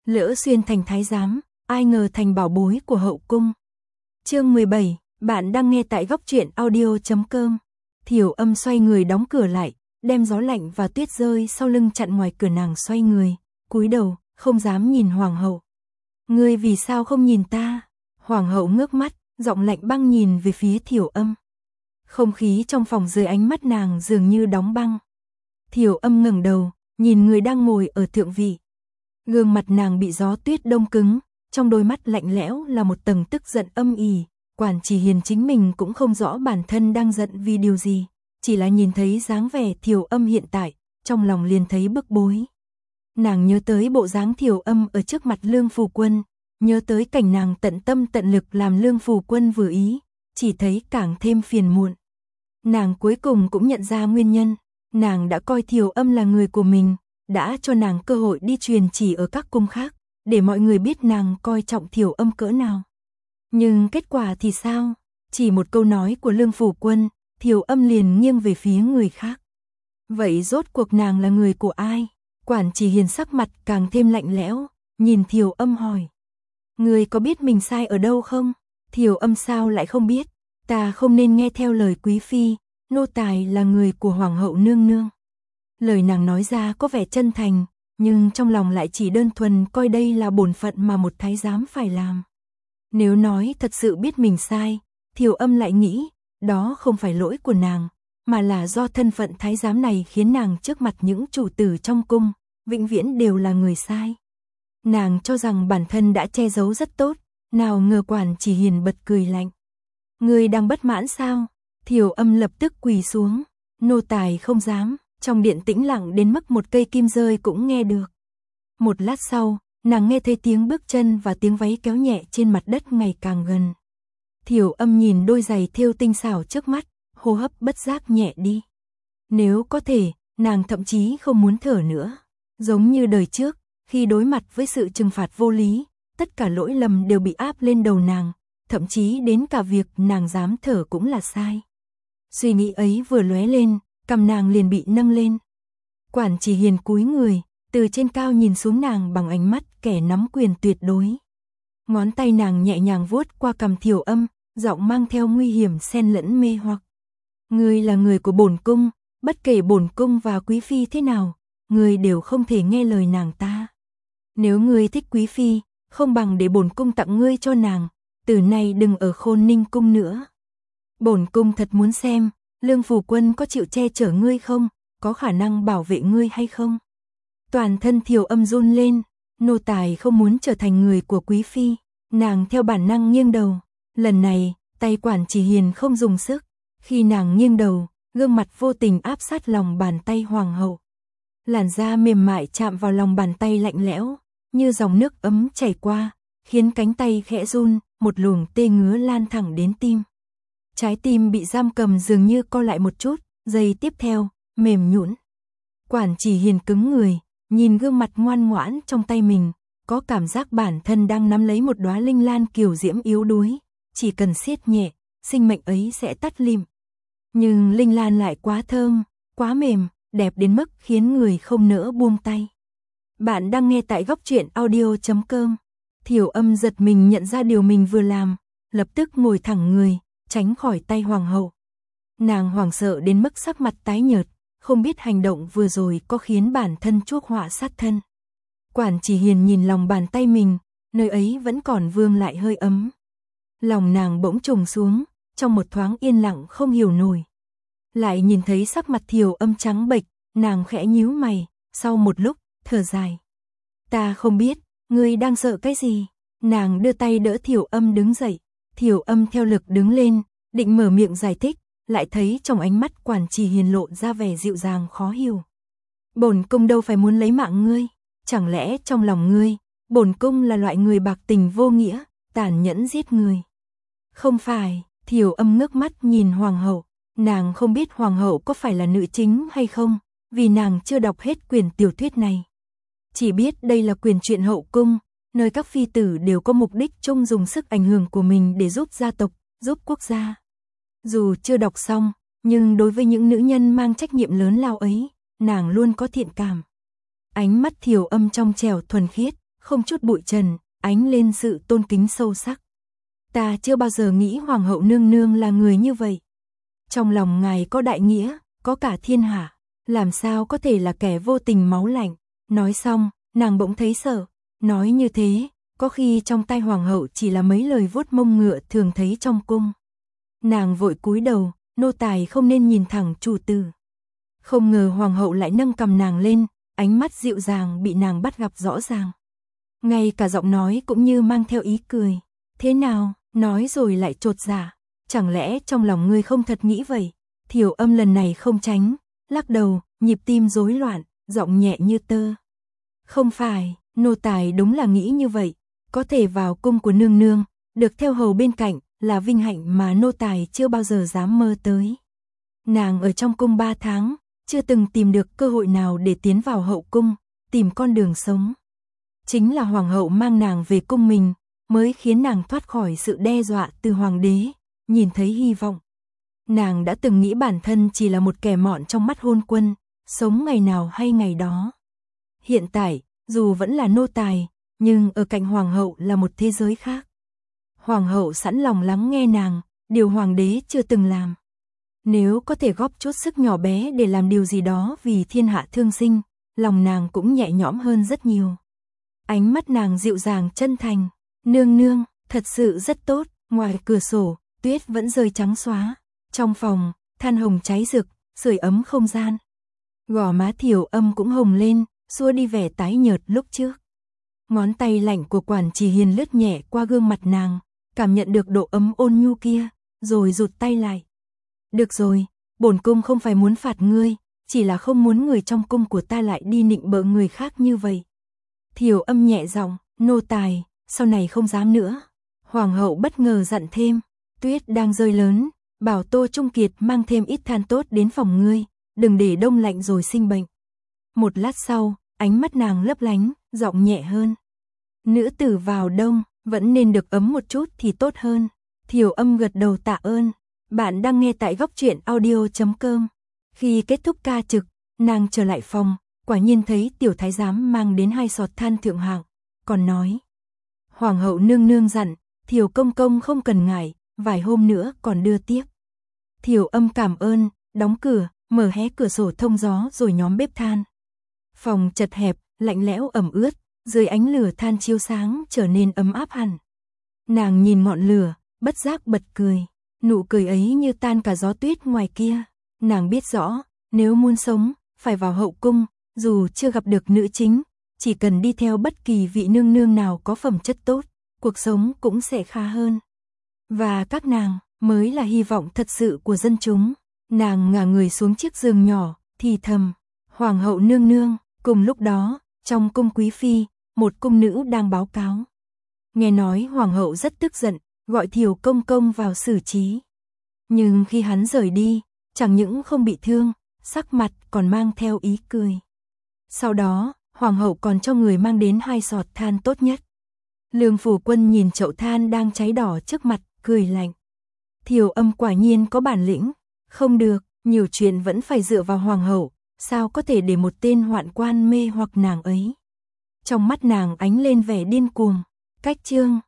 Lỡ xuyên thành thái giám, ai ngờ thành bảo bối của hậu cung. Chương 17, bạn đang nghe tại góc truyện audio.com. Thiểu Âm xoay người đóng cửa lại, đem gió lạnh và tuyết rơi sau lưng chặn ngoài cửa. Nàng xoay người, cúi đầu, không dám nhìn hoàng hậu. Ngươi vì sao không nhìn ta? Hoàng hậu ngước mắt, giọng lạnh băng nhìn về phía Thiểu Âm. Không khí trong phòng dưới ánh mắt nàng dường như đóng băng. Thiểu Âm ngẩng đầu, nhìn người đang ngồi ở thượng vị. Gương mặt nàng bị gió tuyết đông cứng, trong đôi mắt lạnh lẽo là một tầng tức giận âm ỉ. Quản Chỉ Hiền chính mình cũng không rõ bản thân đang giận vì điều gì, chỉ là nhìn thấy dáng vẻ Thiểu Âm hiện tại, trong lòng liền thấy bức bối. Nàng nhớ tới bộ dáng Thiểu Âm ở trước mặt Lương Phù Quân, nhớ tới cảnh nàng tận tâm tận lực làm Lương Phù Quân vừa ý, chỉ thấy càng thêm phiền muộn. Nàng cuối cùng cũng nhận ra nguyên nhân, nàng đã coi Thiểu Âm là người của mình, đã cho nàng cơ hội đi truyền chỉ ở các cung khác, để mọi người biết nàng coi trọng Thiểu Âm cỡ nào. Nhưng kết quả thì sao? Chỉ một câu nói của Lương Phù Quân, Thiểu Âm liền nghiêng về phía người khác. Vậy rốt cuộc nàng là người của ai? Quản Chỉ Hiền sắc mặt càng thêm lạnh lẽo, nhìn Thiểu Âm hỏi. Ngươi có biết mình sai ở đâu không? Thiểu Âm sao lại không biết? Ta không nên nghe theo lời quý phi, nô tài là người của hoàng hậu nương nương. Lời nàng nói ra có vẻ chân thành, nhưng trong lòng lại chỉ đơn thuần coi đây là bổn phận mà một thái giám phải làm. Nếu nói thật sự biết mình sai, Thiểu Âm lại nghĩ, đó không phải lỗi của nàng, mà là do thân phận thái giám này khiến nàng trước mặt những chủ tử trong cung, vĩnh viễn đều là người sai. Nàng cho rằng bản thân đã che giấu rất tốt, nào ngờ Quản Chỉ Hiền bật cười lạnh. Ngươi đang bất mãn sao? Thiểu Âm lập tức quỳ xuống, nô tài không dám. Trong điện tĩnh lặng đến mức một cây kim rơi cũng nghe được. Một lát sau, nàng nghe thấy tiếng bước chân và tiếng váy kéo nhẹ trên mặt đất ngày càng gần. Thiểu Âm nhìn đôi giày thêu tinh xảo trước mắt, hô hấp bất giác nhẹ đi. Nếu có thể, nàng thậm chí không muốn thở nữa. Giống như đời trước, khi đối mặt với sự trừng phạt vô lý, tất cả lỗi lầm đều bị áp lên đầu nàng, thậm chí đến cả việc nàng dám thở cũng là sai. Suy nghĩ ấy vừa lóe lên, cằm nàng liền bị nâng lên. Quản Chỉ Hiền cúi người, từ trên cao nhìn xuống nàng bằng ánh mắt kẻ nắm quyền tuyệt đối. Ngón tay nàng nhẹ nhàng vuốt qua cằm Thiểu Âm, giọng mang theo nguy hiểm xen lẫn mê hoặc. Ngươi là người của bổn cung, bất kể bổn cung và quý phi thế nào, ngươi đều không thể nghe lời nàng ta. Nếu ngươi thích quý phi, không bằng để bổn cung tặng ngươi cho nàng, từ nay đừng ở Khôn Ninh cung nữa. Bổn cung thật muốn xem Lương Phù Quân có chịu che chở ngươi không, có khả năng bảo vệ ngươi hay không? Toàn thân Thiểu Âm run lên, nô tài không muốn trở thành người của quý phi. Nàng theo bản năng nghiêng đầu, lần này, tay Quản Chỉ Hiền không dùng sức. Khi nàng nghiêng đầu, gương mặt vô tình áp sát lòng bàn tay hoàng hậu. Làn da mềm mại chạm vào lòng bàn tay lạnh lẽo, như dòng nước ấm chảy qua, khiến cánh tay khẽ run, một luồng tê ngứa lan thẳng đến tim. Trái tim bị giam cầm dường như co lại một chút, giây tiếp theo, mềm nhũn. Quản Chỉ Hiền cứng người, nhìn gương mặt ngoan ngoãn trong tay mình, có cảm giác bản thân đang nắm lấy một đóa linh lan kiều diễm yếu đuối, chỉ cần siết nhẹ, sinh mệnh ấy sẽ tắt lịm. Nhưng linh lan lại quá thơm, quá mềm, đẹp đến mức khiến người không nỡ buông tay. Bạn đang nghe tại góc truyện audio.com. Thiểu Âm giật mình nhận ra điều mình vừa làm, lập tức ngồi thẳng người, tránh khỏi tay hoàng hậu. Nàng hoảng sợ đến mức sắc mặt tái nhợt, không biết hành động vừa rồi có khiến bản thân chuốc họa sát thân. Quản Chỉ Hiền nhìn lòng bàn tay mình, nơi ấy vẫn còn vương lại hơi ấm. Lòng nàng bỗng trùng xuống, trong một thoáng yên lặng không hiểu nổi. Lại nhìn thấy sắc mặt Thiểu Âm trắng bệch, nàng khẽ nhíu mày, sau một lúc, thở dài. Ta không biết, ngươi đang sợ cái gì? Nàng đưa tay đỡ Thiểu Âm đứng dậy. Thiểu Âm theo lực đứng lên, định mở miệng giải thích, lại thấy trong ánh mắt Quản Chỉ Hiền lộ ra vẻ dịu dàng khó hiểu. Bổn cung đâu phải muốn lấy mạng ngươi, chẳng lẽ trong lòng ngươi, bổn cung là loại người bạc tình vô nghĩa, tàn nhẫn giết người? Không phải. Thiểu Âm ngước mắt nhìn hoàng hậu, nàng không biết hoàng hậu có phải là nữ chính hay không, vì nàng chưa đọc hết quyển tiểu thuyết này. Chỉ biết đây là quyển truyện hậu cung, nơi các phi tử đều có mục đích chung dùng sức ảnh hưởng của mình để giúp gia tộc, giúp quốc gia. Dù chưa đọc xong, nhưng đối với những nữ nhân mang trách nhiệm lớn lao ấy, nàng luôn có thiện cảm. Ánh mắt Thiểu Âm trong trẻo thuần khiết, không chút bụi trần, ánh lên sự tôn kính sâu sắc. Ta chưa bao giờ nghĩ hoàng hậu nương nương là người như vậy. Trong lòng ngài có đại nghĩa, có cả thiên hạ, làm sao có thể là kẻ vô tình máu lạnh. Nói xong, nàng bỗng thấy sợ, nói như thế, có khi trong tai hoàng hậu chỉ là mấy lời vuốt mông ngựa thường thấy trong cung. Nàng vội cúi đầu, nô tài không nên nhìn thẳng chủ tử. Không ngờ hoàng hậu lại nâng cầm nàng lên, ánh mắt dịu dàng bị nàng bắt gặp rõ ràng. Ngay cả giọng nói cũng như mang theo ý cười. Thế nào, nói rồi lại chột dạ. Chẳng lẽ trong lòng ngươi không thật nghĩ vậy? Thiểu Âm lần này không tránh, lắc đầu, nhịp tim rối loạn, giọng nhẹ như tơ. Không phải, nô tài đúng là nghĩ như vậy. Có thể vào cung của nương nương, được theo hầu bên cạnh, là vinh hạnh mà nô tài chưa bao giờ dám mơ tới. Nàng ở trong cung 3 tháng, chưa từng tìm được cơ hội nào để tiến vào hậu cung, tìm con đường sống. Chính là hoàng hậu mang nàng về cung mình, mới khiến nàng thoát khỏi sự đe dọa từ hoàng đế, nhìn thấy hy vọng. Nàng đã từng nghĩ bản thân chỉ là một kẻ mọn trong mắt hôn quân, sống ngày nào hay ngày đó. Hiện tại, dù vẫn là nô tài, nhưng ở cạnh hoàng hậu là một thế giới khác. Hoàng hậu sẵn lòng lắng nghe nàng, điều hoàng đế chưa từng làm. Nếu có thể góp chút sức nhỏ bé để làm điều gì đó vì thiên hạ thương sinh, lòng nàng cũng nhẹ nhõm hơn rất nhiều. Ánh mắt nàng dịu dàng chân thành, nương nương, thật sự rất tốt. Ngoài cửa sổ, tuyết vẫn rơi trắng xóa. Trong phòng, than hồng cháy rực, sưởi ấm không gian. Gò má Thiểu Âm cũng hồng lên, xua đi vẻ tái nhợt lúc trước. Ngón tay lạnh của Quản Chỉ Hiền lướt nhẹ qua gương mặt nàng, cảm nhận được độ ấm ôn nhu kia, rồi rụt tay lại. Được rồi, bổn cung không phải muốn phạt ngươi, chỉ là không muốn người trong cung của ta lại đi nịnh bợ người khác như vậy. Thiểu Âm nhẹ giọng, nô tài, sau này không dám nữa. Hoàng hậu bất ngờ dặn thêm, tuyết đang rơi lớn, bảo Tô Trung Kiệt mang thêm ít than tốt đến phòng ngươi, đừng để đông lạnh rồi sinh bệnh. Một lát sau, ánh mắt nàng lấp lánh, giọng nhẹ hơn. Nữ tử vào đông, vẫn nên được ấm một chút thì tốt hơn. Thiểu Âm gật đầu tạ ơn. Bạn đang nghe tại góc truyện audio.com. Khi kết thúc ca trực, nàng trở lại phòng, quả nhiên thấy tiểu thái giám mang đến 2 sọt than thượng hạng, còn nói. Hoàng hậu nương nương dặn, Thiểu công công không cần ngại, vài hôm nữa còn đưa tiếp. Thiểu Âm cảm ơn, đóng cửa, mở hé cửa sổ thông gió rồi nhóm bếp than. Phòng chật hẹp, lạnh lẽo ẩm ướt, dưới ánh lửa than chiếu sáng trở nên ấm áp hẳn. Nàng nhìn ngọn lửa, bất giác bật cười, nụ cười ấy như tan cả gió tuyết ngoài kia. Nàng biết rõ, nếu muốn sống, phải vào hậu cung, dù chưa gặp được nữ chính, chỉ cần đi theo bất kỳ vị nương nương nào có phẩm chất tốt, cuộc sống cũng sẽ khá hơn. Và các nàng mới là hy vọng thật sự của dân chúng. Nàng ngả người xuống chiếc giường nhỏ, thì thầm, hoàng hậu nương nương. Cùng lúc đó, trong cung quý phi, một cung nữ đang báo cáo. Nghe nói hoàng hậu rất tức giận, gọi Thiểu công công vào xử trí. Nhưng khi hắn rời đi, chẳng những không bị thương, sắc mặt còn mang theo ý cười. Sau đó, hoàng hậu còn cho người mang đến 2 sọt than tốt nhất. Lương Phủ Quân nhìn chậu than đang cháy đỏ trước mặt, cười lạnh. Thiểu Âm quả nhiên có bản lĩnh. Không được, nhiều chuyện vẫn phải dựa vào hoàng hậu, sao có thể để một tên hoạn quan mê hoặc nàng ấy. Trong mắt nàng ánh lên vẻ điên cuồng. Cách chương